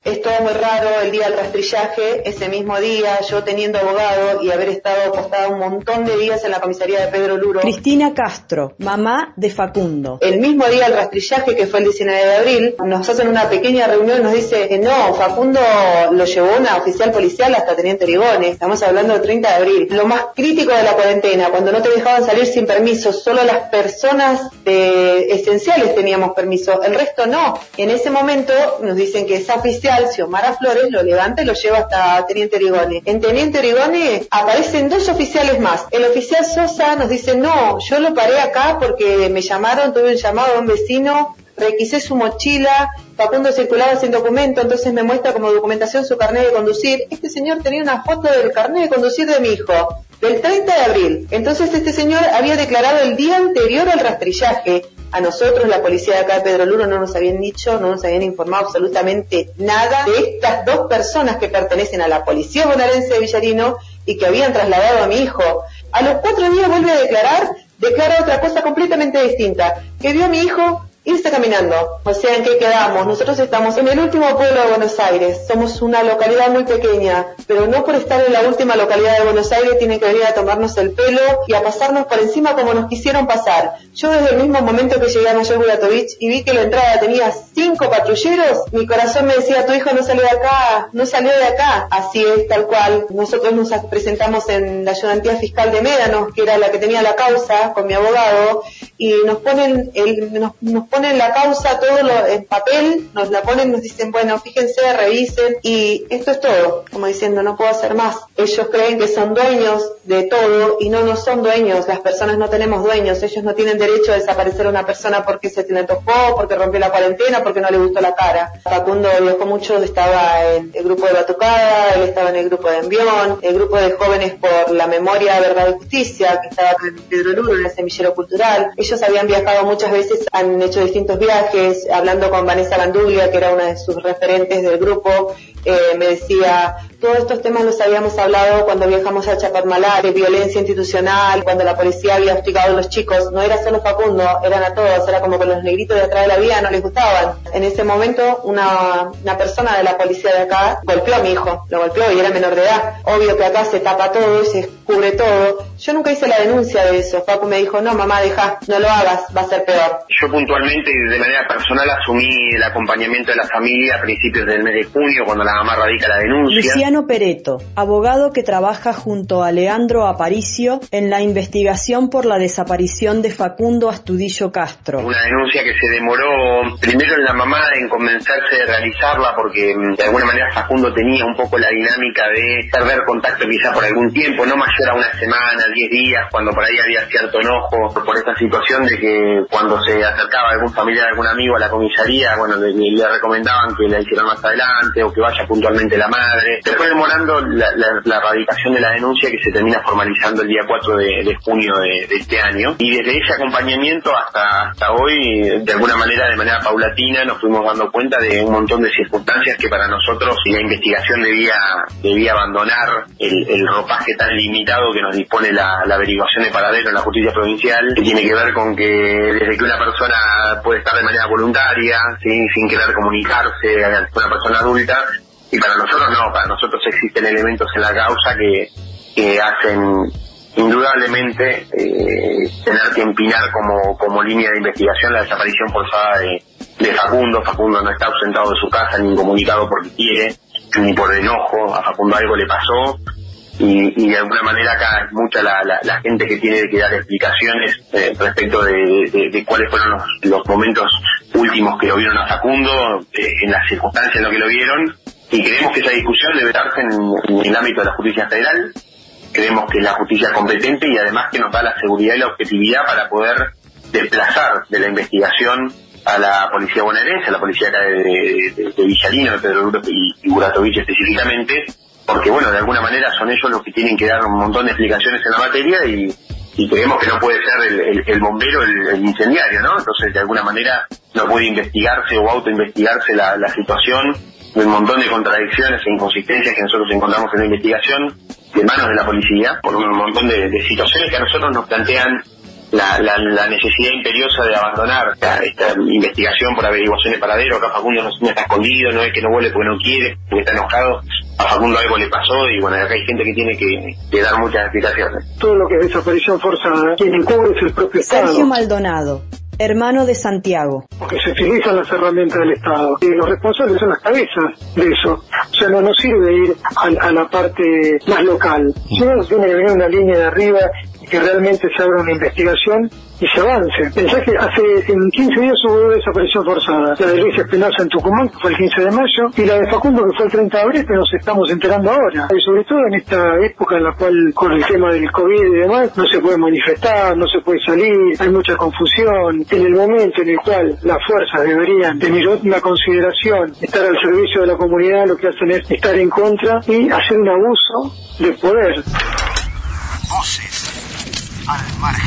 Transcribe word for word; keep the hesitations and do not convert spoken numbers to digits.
Es todo muy raro el día del rastrillaje, ese mismo día, yo teniendo abogado y haber estado postada un montón de días en la comisaría de Pedro Luro. Cristina Castro, mamá de Facundo. El mismo día del rastrillaje, que fue el diecinueve de abril, nos hacen una pequeña reunión, nos dice que no, Facundo lo llevó una oficial policial hasta Teniente Origone, estamos hablando del treinta de abril. Lo más crítico de la cuarentena, cuando no te dejaban salir sin permiso, solo las personas de esenciales teníamos permiso, el resto no. En ese momento nos dicen que esa oficial, Xiomara Flores, lo levanta y lo lleva hasta Teniente Origone. En Teniente Origone aparecen dos oficiales más. El oficial Sosa nos dice, no, yo lo paré acá porque me llamaron, tuve un llamado de un vecino, requisé su mochila, Facundo circulaba sin documento, entonces me muestra como documentación su carnet de conducir. Este señor tenía una foto del carnet de conducir de mi hijo, del treinta de abril. Entonces este señor había declarado el día anterior al rastrillaje. A nosotros, la policía de acá de Pedro Luro, no nos habían dicho, no nos habían informado absolutamente nada de estas dos personas que pertenecen a la policía bonaerense de Villarino y que habían trasladado a mi hijo. A los cuatro días vuelve a declarar, declara otra cosa completamente distinta, que vio a mi hijo irse caminando. O sea, ¿en qué quedamos? Nosotros estamos en el último pueblo de Buenos Aires, somos una localidad muy pequeña, pero no por estar en la última localidad de Buenos Aires tienen que venir a tomarnos el pelo y a pasarnos por encima como nos quisieron pasar. Yo desde el mismo momento que llegué a Mayor Buratovich y vi que la entrada tenía cinco patrulleros, mi corazón me decía, tu hijo no salió de acá, no salió de acá. Así es, tal cual. Nosotros nos presentamos en la ayudantía fiscal de Médanos, que era la que tenía la causa, con mi abogado, y nos ponen el, nos, nos ponen la causa todo lo, en papel, nos la ponen, nos dicen, bueno, fíjense, revisen, y esto es todo, como diciendo, no puedo hacer más. Ellos creen que son dueños de todo y no, no son dueños, las personas no tenemos dueños, ellos no tienen derecho a desaparecer a una persona porque se le antojó, porque rompió la cuarentena, porque no le gustó la cara. Facundo viajó mucho, estaba en el grupo de Batucada, él estaba en el grupo de Envión, el grupo de jóvenes por la memoria, verdad y justicia, que estaba en Pedro Luro, en el semillero cultural. Ellos habían viajado muchas veces, han hecho distintos viajes, hablando con Vanessa Banduglia, que era una de sus referentes del grupo, eh, me decía, todos estos temas los habíamos hablado cuando viajamos a Chapadmalal, de violencia institucional, cuando la policía había hostigado a los chicos, no era solo Facundo, eran a todos, era como que los negritos de atrás de la vía no les gustaban. En ese momento una, una persona de la policía de acá golpeó a mi hijo, lo golpeó y era menor de edad. Obvio que acá se tapa todo, se cubre todo. Yo nunca hice la denuncia de eso. Facu me dijo, no mamá, deja, no lo hagas, va a ser peor. Yo puntualmente y de manera personal asumí el acompañamiento de la familia a principios del mes de junio, cuando la mamá radica la denuncia. Luciano Pereto, abogado que trabaja junto a Leandro Aparicio en la investigación por la desaparición de Facundo Astudillo Castro. Una denuncia que se demoró primero en la mamá en convencerse de realizarla porque de alguna manera Facundo tenía un poco la dinámica de perder contacto quizá por algún tiempo, no mayor a una semana, diez días, cuando por ahí había cierto enojo por esta situación de que cuando se acercaba algún familiar, algún amigo a la comisaría, bueno, le, le recomendaban que la hicieran más adelante o que vaya puntualmente la madre. Se fue demorando la, la, la radicación de la denuncia que se termina formalizando el día cuatro de, de junio de, de este año, y desde ese acompañamiento hasta, hasta hoy, de alguna manera, de manera paulatina, nos fuimos dando cuenta de un montón de circunstancias que para nosotros la investigación debía, debía abandonar el, el ropaje tan limitado que nos dispone la, la averiguación de paradero en la justicia provincial, que tiene que ver con que desde que una persona puede estar de manera voluntaria, ¿sí? sin querer comunicarse a una persona adulta, y para nosotros no, para nosotros existen elementos en la causa que, que hacen indudablemente eh, tener que empinar como, como línea de investigación la desaparición forzada de, de Facundo. Facundo no está ausentado de su casa ni incomunicado porque quiere, ni por enojo. A Facundo algo le pasó y, y de alguna manera acá es mucha la, la, la gente que tiene que dar explicaciones eh, respecto de, de, de cuáles fueron los, los momentos últimos que lo vieron a Facundo, eh, en las circunstancias en las que lo vieron, y creemos que esa discusión debe darse en, en el ámbito de la justicia federal. Creemos que es la justicia competente y además que nos da la seguridad y la objetividad para poder desplazar de la investigación a la policía bonaerense, a la policía acá de, de, de Villarino, de Pedro Luro y, y Buratovich específicamente, porque bueno, de alguna manera son ellos los que tienen que dar un montón de explicaciones en la materia y, y creemos que no puede ser el, el, el bombero el, el incendiario, ¿no? Entonces de alguna manera no puede investigarse o autoinvestigarse la, la situación, de un montón de contradicciones e inconsistencias que nosotros encontramos en la investigación de manos de la policía, por un montón de, de situaciones que a nosotros nos plantean la, la, la necesidad imperiosa de abandonar esta, esta investigación por averiguación de paradero. Acá Facundo no, no está escondido, no es que no vuelve porque no quiere, porque está enojado. A Facundo algo le pasó y bueno, acá hay gente que tiene que, que dar muchas explicaciones. Todo lo que es desaparición forzada, quien encubre es el propio Estado. Sergio Maldonado, hermano de Santiago. Porque se utilizan las herramientas del Estado y los responsables son las cabezas de eso. O sea, no nos sirve ir a, a la parte más local. Sino tiene que venir una línea de arriba y que realmente se abra una investigación y se avance. Pensá que hace en quince días hubo desaparición forzada. La de Luis Espinosa en Tucumán, que fue el quince de mayo, y la de Facundo, que fue el treinta de abril, que nos estamos enterando ahora. Y sobre todo en esta época en la cual, con el tema del COVID y demás, no se puede manifestar, no se puede salir, hay mucha confusión. En el momento en el cual las fuerzas deberían tener una consideración, estar al servicio de la comunidad, lo que hacen es estar en contra y hacer un abuso de poder. Voces al margen.